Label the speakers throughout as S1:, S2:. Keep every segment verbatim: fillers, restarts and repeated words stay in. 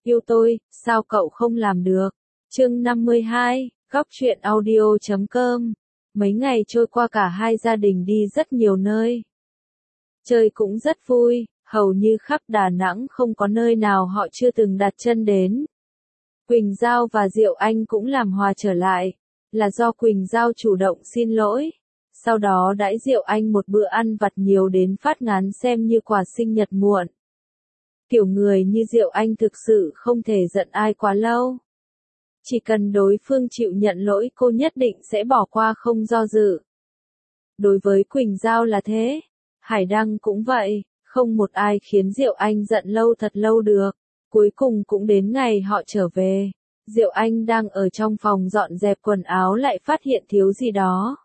S1: Yêu tôi, sao cậu không làm được? Chương năm mươi hai, góc truyện audio chấm com. Mấy ngày trôi qua cả hai gia đình đi rất nhiều nơi. Chơi cũng rất vui, hầu như khắp Đà Nẵng không có nơi nào họ chưa từng đặt chân đến. Quỳnh Giao và Diệu Anh cũng làm hòa trở lại, là do Quỳnh Giao chủ động xin lỗi. Sau đó đãi Diệu Anh một bữa ăn vặt nhiều đến phát ngán xem như quà sinh nhật muộn. Kiểu người như Diệu Anh thực sự không thể giận ai quá lâu. Chỉ cần đối phương chịu nhận lỗi cô nhất định sẽ bỏ qua không do dự. Đối với Quỳnh Giao là thế, Hải Đăng cũng vậy, không một ai khiến Diệu Anh giận lâu thật lâu được. Cuối cùng cũng đến ngày họ trở về, Diệu Anh đang ở trong phòng dọn dẹp quần áo lại phát hiện thiếu gì đó.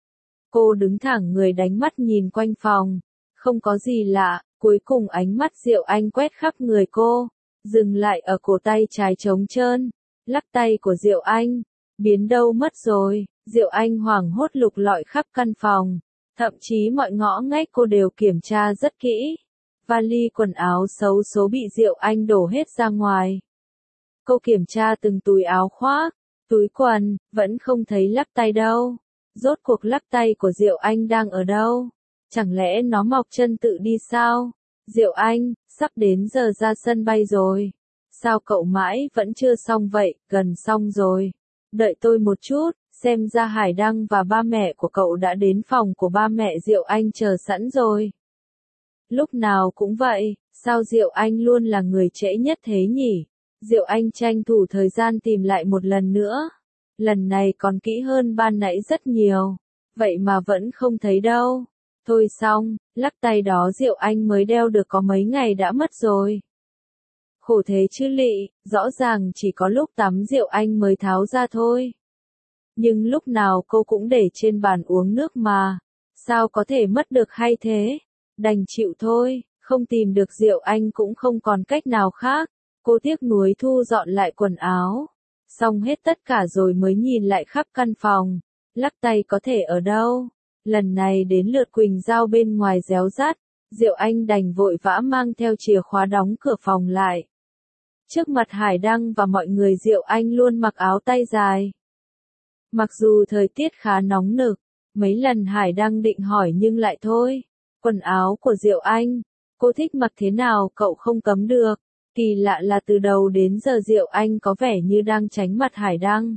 S1: Cô đứng thẳng người đánh mắt nhìn quanh phòng, không có gì lạ, cuối cùng ánh mắt Diệu Anh quét khắp người cô, dừng lại ở cổ tay trái trống trơn, lắc tay của Diệu Anh, biến đâu mất rồi, Diệu Anh hoảng hốt lục lọi khắp căn phòng, thậm chí mọi ngõ ngách cô đều kiểm tra rất kỹ. Vali quần áo xấu số bị Diệu Anh đổ hết ra ngoài. Cô kiểm tra từng túi áo khoác, túi quần, vẫn không thấy lắc tay đâu. Rốt cuộc lắc tay của Diệu Anh đang ở đâu? Chẳng lẽ nó mọc chân tự đi sao? Diệu Anh, sắp đến giờ ra sân bay rồi. Sao cậu mãi vẫn chưa xong vậy? Gần xong rồi. Đợi tôi một chút, xem ra Hải Đăng và ba mẹ của cậu đã đến phòng của ba mẹ Diệu Anh chờ sẵn rồi. Lúc nào cũng vậy, sao Diệu Anh luôn là người trễ nhất thế nhỉ? Diệu Anh tranh thủ thời gian tìm lại một lần nữa. Lần này còn kỹ hơn ban nãy rất nhiều. Vậy mà vẫn không thấy đâu. Thôi xong, lắc tay đó Diệu Anh mới đeo được có mấy ngày đã mất rồi. Khổ thế chứ lị, rõ ràng chỉ có lúc tắm Diệu Anh mới tháo ra thôi. Nhưng lúc nào cô cũng để trên bàn uống nước mà. Sao có thể mất được hay thế? Đành chịu thôi, không tìm được Diệu Anh cũng không còn cách nào khác. Cô tiếc nuối thu dọn lại quần áo. Xong hết tất cả rồi mới nhìn lại khắp căn phòng. Lắc tay có thể ở đâu? Lần này đến lượt Quỳnh Giao bên ngoài réo rắt. Diệu Anh đành vội vã mang theo chìa khóa đóng cửa phòng lại. Trước mặt Hải Đăng và mọi người Diệu Anh luôn mặc áo tay dài. Mặc dù thời tiết khá nóng nực, mấy lần Hải Đăng định hỏi nhưng lại thôi. Quần áo của Diệu Anh, cô thích mặc thế nào cậu không cấm được. Kỳ lạ là từ đầu đến giờ Diệu Anh có vẻ như đang tránh mặt Hải Đăng.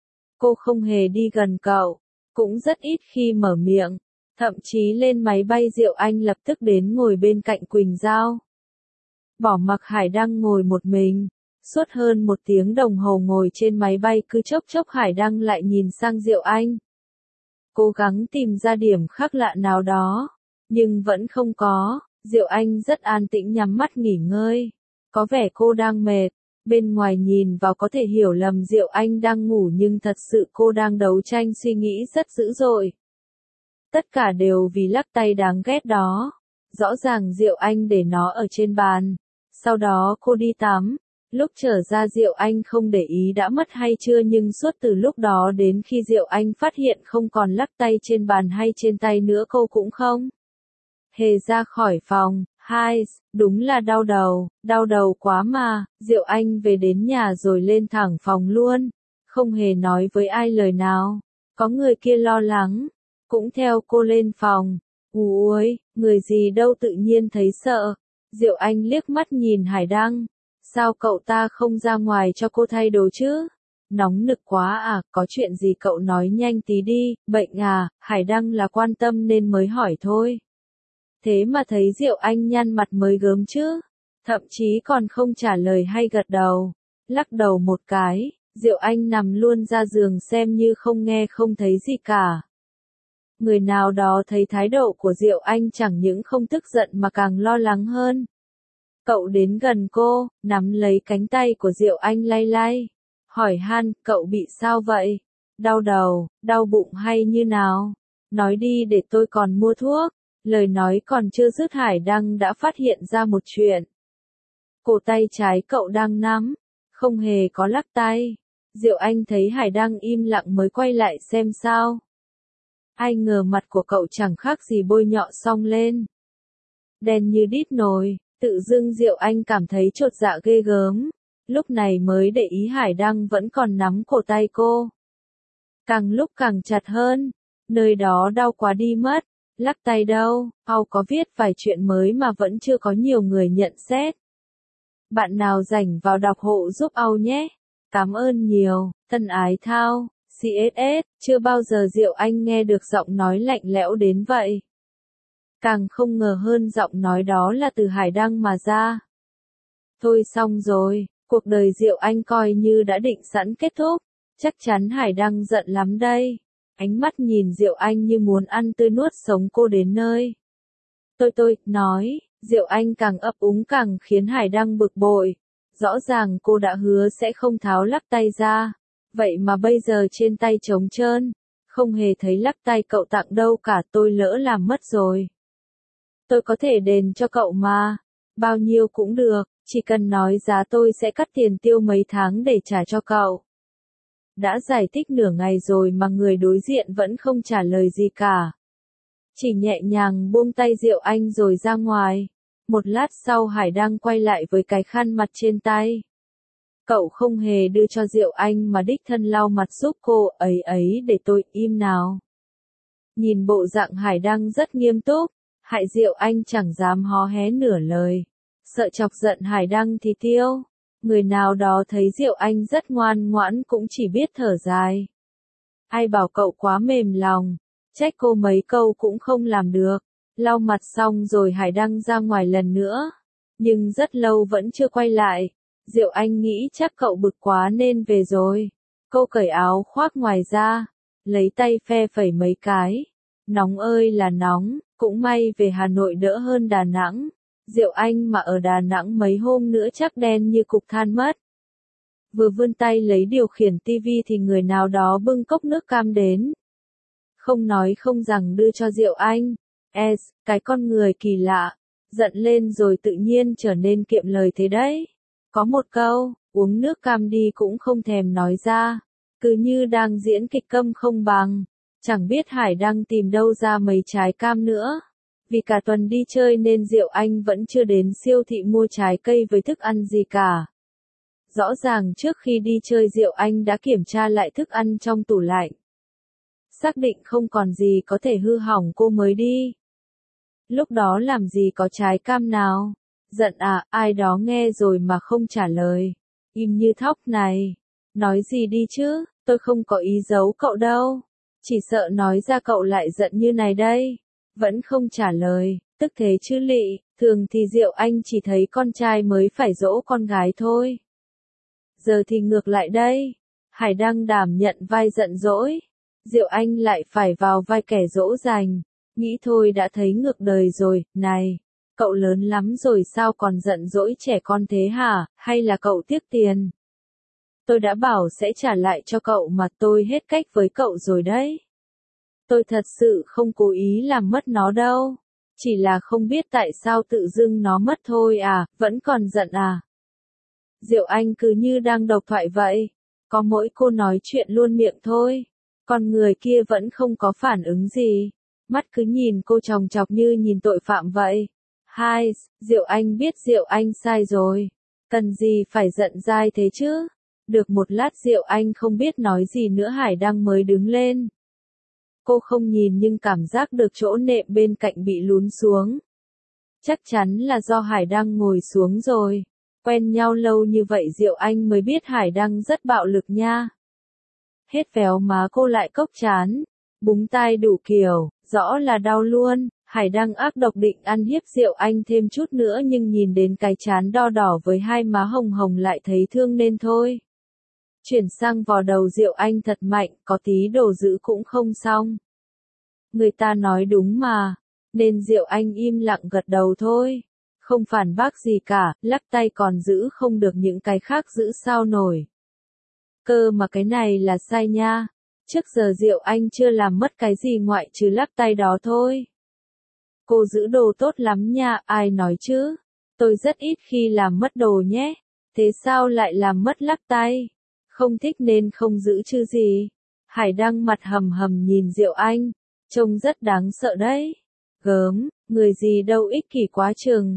S1: Cô không hề đi gần cậu, cũng rất ít khi mở miệng. Thậm chí lên máy bay Diệu Anh lập tức đến ngồi bên cạnh Quỳnh Giao. Bỏ mặc Hải Đăng ngồi một mình, suốt hơn một tiếng đồng hồ ngồi trên máy bay cứ chốc chốc Hải Đăng lại nhìn sang Diệu Anh. Cố gắng tìm ra điểm khác lạ nào đó. Nhưng vẫn không có, Diệu Anh rất an tĩnh nhắm mắt nghỉ ngơi. Có vẻ cô đang mệt, bên ngoài nhìn vào có thể hiểu lầm Diệu Anh đang ngủ nhưng thật sự cô đang đấu tranh suy nghĩ rất dữ dội. Tất cả đều vì lắc tay đáng ghét đó. Rõ ràng Diệu Anh để nó ở trên bàn. Sau đó cô đi tắm. Lúc trở ra Diệu Anh không để ý đã mất hay chưa nhưng suốt từ lúc đó đến khi Diệu Anh phát hiện không còn lắc tay trên bàn hay trên tay nữa cô cũng không hề ra khỏi phòng. Hai, đúng là đau đầu, đau đầu quá mà. Diệu Anh về đến nhà rồi lên thẳng phòng luôn, không hề nói với ai lời nào. Có người kia lo lắng, cũng theo cô lên phòng. Ui, người gì đâu tự nhiên thấy sợ. Diệu Anh liếc mắt nhìn Hải Đăng. Sao cậu ta không ra ngoài cho cô thay đồ chứ? Nóng nực quá à, có chuyện gì cậu nói nhanh tí đi, bệnh à? Hải Đăng là quan tâm nên mới hỏi thôi. Thế mà thấy Diệu Anh nhăn mặt mới gớm chứ, thậm chí còn không trả lời hay gật đầu, lắc đầu một cái, Diệu Anh nằm luôn ra giường xem như không nghe không thấy gì cả. Người nào đó thấy thái độ của Diệu Anh chẳng những không tức giận mà càng lo lắng hơn. Cậu đến gần cô, nắm lấy cánh tay của Diệu Anh lay lay, hỏi han, cậu bị sao vậy? Đau đầu, đau bụng hay như nào? Nói đi để tôi còn mua thuốc. Lời nói còn chưa dứt Hải Đăng đã phát hiện ra một chuyện. Cổ tay trái cậu đang nắm, không hề có lắc tay. Diệu Anh thấy Hải Đăng im lặng mới quay lại xem sao. Ai ngờ mặt của cậu chẳng khác gì bôi nhọ xong lên. Đen như đít nồi, tự dưng Diệu Anh cảm thấy chột dạ ghê gớm. lúc này mới để ý Hải Đăng vẫn còn nắm cổ tay cô. Càng lúc càng chặt hơn, nơi đó đau quá đi mất, lắc tay đâu, Au có viết vài chuyện mới mà vẫn chưa có nhiều người nhận xét. Bạn nào rảnh vào đọc hộ giúp Au nhé. Cảm ơn nhiều, thân ái Thao, xê ét ét, chưa bao giờ Diệu Anh nghe được giọng nói lạnh lẽo đến vậy. Càng không ngờ hơn giọng nói đó là từ Hải Đăng mà ra. Thôi xong rồi, cuộc đời Diệu Anh coi như đã định sẵn kết thúc, chắc chắn Hải Đăng giận lắm đây. Ánh mắt nhìn Diệu Anh như muốn ăn tươi nuốt sống cô đến nơi. Tôi tôi, nói, Diệu Anh càng ấp úng càng khiến Hải Đăng bực bội. Rõ ràng cô đã hứa sẽ không tháo lắc tay ra. Vậy mà bây giờ trên tay trống trơn, không hề thấy lắc tay cậu tặng đâu cả, tôi lỡ làm mất rồi. Tôi có thể đền cho cậu mà, bao nhiêu cũng được, chỉ cần nói giá tôi sẽ cắt tiền tiêu mấy tháng để trả cho cậu. Đã giải thích nửa ngày rồi mà người đối diện vẫn không trả lời gì cả. Chỉ nhẹ nhàng buông tay Diệu Anh rồi ra ngoài. Một lát sau Hải Đăng quay lại với cái khăn mặt trên tay. Cậu không hề đưa cho Diệu Anh mà đích thân lau mặt giúp cô, ấy ấy để tôi im nào. Nhìn bộ dạng Hải Đăng rất nghiêm túc, hại Diệu Anh chẳng dám hó hé nửa lời. Sợ chọc giận Hải Đăng thì tiêu. Người nào đó thấy Diệu Anh rất ngoan ngoãn cũng chỉ biết thở dài. Ai bảo cậu quá mềm lòng, trách cô mấy câu cũng không làm được. Lau mặt xong rồi Hải Đăng ra ngoài lần nữa, nhưng rất lâu vẫn chưa quay lại. Diệu Anh nghĩ chắc cậu bực quá nên về rồi. Cô cởi áo khoác ngoài ra, lấy tay phe phẩy mấy cái. Nóng ơi là nóng, cũng may về Hà Nội đỡ hơn Đà Nẵng. Diệu Anh mà ở Đà Nẵng mấy hôm nữa chắc đen như cục than mất. Vừa vươn tay lấy điều khiển tivi thì người nào đó bưng cốc nước cam đến. Không nói không rằng đưa cho Diệu Anh. Es, cái con người kỳ lạ, giận lên rồi tự nhiên trở nên kiệm lời thế đấy. Có một câu, uống nước cam đi cũng không thèm nói ra, cứ như đang diễn kịch câm không bằng. Chẳng biết Hải Đăng tìm đâu ra mấy trái cam nữa. Vì cả tuần đi chơi nên Diệu Anh vẫn chưa đến siêu thị mua trái cây với thức ăn gì cả. Rõ ràng trước khi đi chơi Diệu Anh đã kiểm tra lại thức ăn trong tủ lạnh. Xác định không còn gì có thể hư hỏng cô mới đi. Lúc đó làm gì có trái cam nào. Giận à, ai đó nghe rồi mà không trả lời. Im như thóc này. Nói gì đi chứ, tôi không có ý giấu cậu đâu. Chỉ sợ nói ra cậu lại giận như này đây. Vẫn không trả lời, tức thế chứ lị, thường thì Diệu Anh chỉ thấy con trai mới phải dỗ con gái thôi. Giờ thì ngược lại đây. Hải Đăng đảm nhận vai giận dỗi. Diệu Anh lại phải vào vai kẻ dỗ dành. Nghĩ thôi đã thấy ngược đời rồi, này. Cậu lớn lắm rồi sao còn giận dỗi trẻ con thế hả, hay là cậu tiếc tiền? Tôi đã bảo sẽ trả lại cho cậu mà, tôi hết cách với cậu rồi đấy. Tôi thật sự không cố ý làm mất nó đâu. Chỉ là không biết tại sao tự dưng nó mất thôi à, vẫn còn giận à. Diệu Anh cứ như đang độc thoại vậy. Có mỗi cô nói chuyện luôn miệng thôi. Còn người kia vẫn không có phản ứng gì. Mắt cứ nhìn cô chòng chọc như nhìn tội phạm vậy. Hai, Diệu Anh biết Diệu Anh sai rồi. Cần gì phải giận dai thế chứ? Được một lát Diệu Anh không biết nói gì nữa Hải Đăng mới đứng lên. Cô không nhìn nhưng cảm giác được chỗ nệm bên cạnh bị lún xuống. Chắc chắn là do Hải Đăng ngồi xuống rồi. Quen nhau lâu như vậy Diệu Anh mới biết Hải Đăng rất bạo lực nha. Hết véo má cô lại cốc chán. Búng tai đủ kiểu, rõ là đau luôn. Hải Đăng ác độc định ăn hiếp Diệu Anh thêm chút nữa nhưng nhìn đến cái trán đo đỏ với hai má hồng hồng lại thấy thương nên thôi. Chuyển sang vò đầu Diệu Anh thật mạnh, có tí đồ giữ cũng không xong. Người ta nói đúng mà, nên Diệu Anh im lặng gật đầu thôi. Không phản bác gì cả, lắc tay còn giữ không được những cái khác giữ sao nổi. Cơ mà cái này là sai nha. Trước giờ Diệu Anh chưa làm mất cái gì ngoại trừ lắc tay đó thôi. Cô giữ đồ tốt lắm nha, ai nói chứ? Tôi rất ít khi làm mất đồ nhé. Thế sao lại làm mất lắc tay? Không thích nên không giữ chứ gì. Hải Đăng mặt hầm hầm nhìn Diệu Anh. Trông rất đáng sợ đấy. Gớm, người gì đâu ích kỷ quá chừng.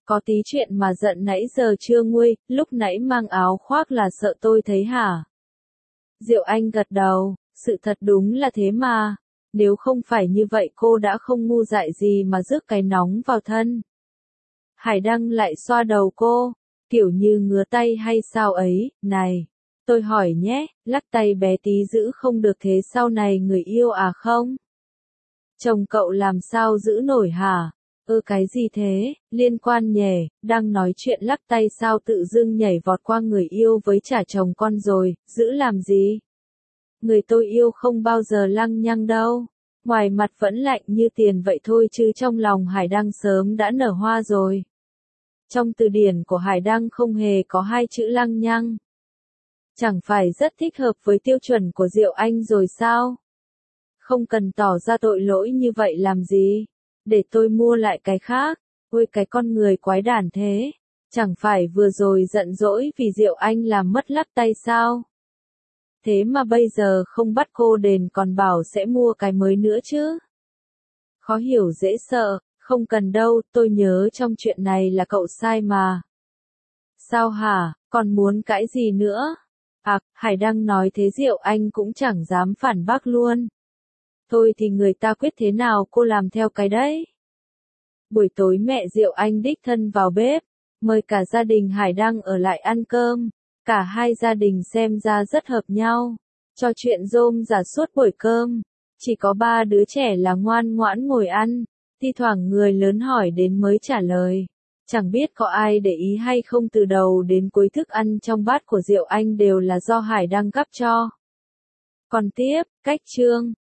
S1: Có tí chuyện mà giận nãy giờ chưa nguôi, lúc nãy mang áo khoác là sợ tôi thấy hả? Diệu Anh gật đầu, sự thật đúng là thế mà. Nếu không phải như vậy cô đã không ngu dại gì mà rước cái nóng vào thân. Hải Đăng lại xoa đầu cô, kiểu như ngứa tay hay sao ấy, này. Tôi hỏi nhé, lắc tay bé tí giữ không được thế sau này người yêu à không? Chồng cậu làm sao giữ nổi hả? Ơ cái gì thế, liên quan nhè, đang nói chuyện lắc tay sao tự dưng nhảy vọt qua người yêu với trả chồng con rồi, giữ làm gì? Người tôi yêu không bao giờ lăng nhăng đâu. Ngoài mặt vẫn lạnh như tiền vậy thôi chứ trong lòng Hải Đăng sớm đã nở hoa rồi. Trong từ điển của Hải Đăng không hề có hai chữ lăng nhăng. Chẳng phải rất thích hợp với tiêu chuẩn của Diệu Anh rồi sao? Không cần tỏ ra tội lỗi như vậy làm gì? Để tôi mua lại cái khác. Ôi cái con người quái đản thế. Chẳng phải vừa rồi giận dỗi vì Diệu Anh làm mất lắc tay sao? Thế mà bây giờ không bắt cô đền còn bảo sẽ mua cái mới nữa chứ? Khó hiểu dễ sợ, không cần đâu, tôi nhớ trong chuyện này là cậu sai mà. Sao hả, còn muốn cãi gì nữa? À, Hải Đăng nói thế Diệu Anh cũng chẳng dám phản bác luôn. Thôi thì người ta quyết thế nào cô làm theo cái đấy. Buổi tối mẹ Diệu Anh đích thân vào bếp, mời cả gia đình Hải Đăng ở lại ăn cơm. Cả hai gia đình xem ra rất hợp nhau, trò chuyện rôm rả suốt buổi cơm. Chỉ có ba đứa trẻ là ngoan ngoãn ngồi ăn, thi thoảng người lớn hỏi đến mới trả lời. Chẳng biết có ai để ý hay không từ đầu đến cuối thức ăn trong bát của Diệu Anh đều là do Hải Đăng gắp cho. Còn tiếp, cách chương.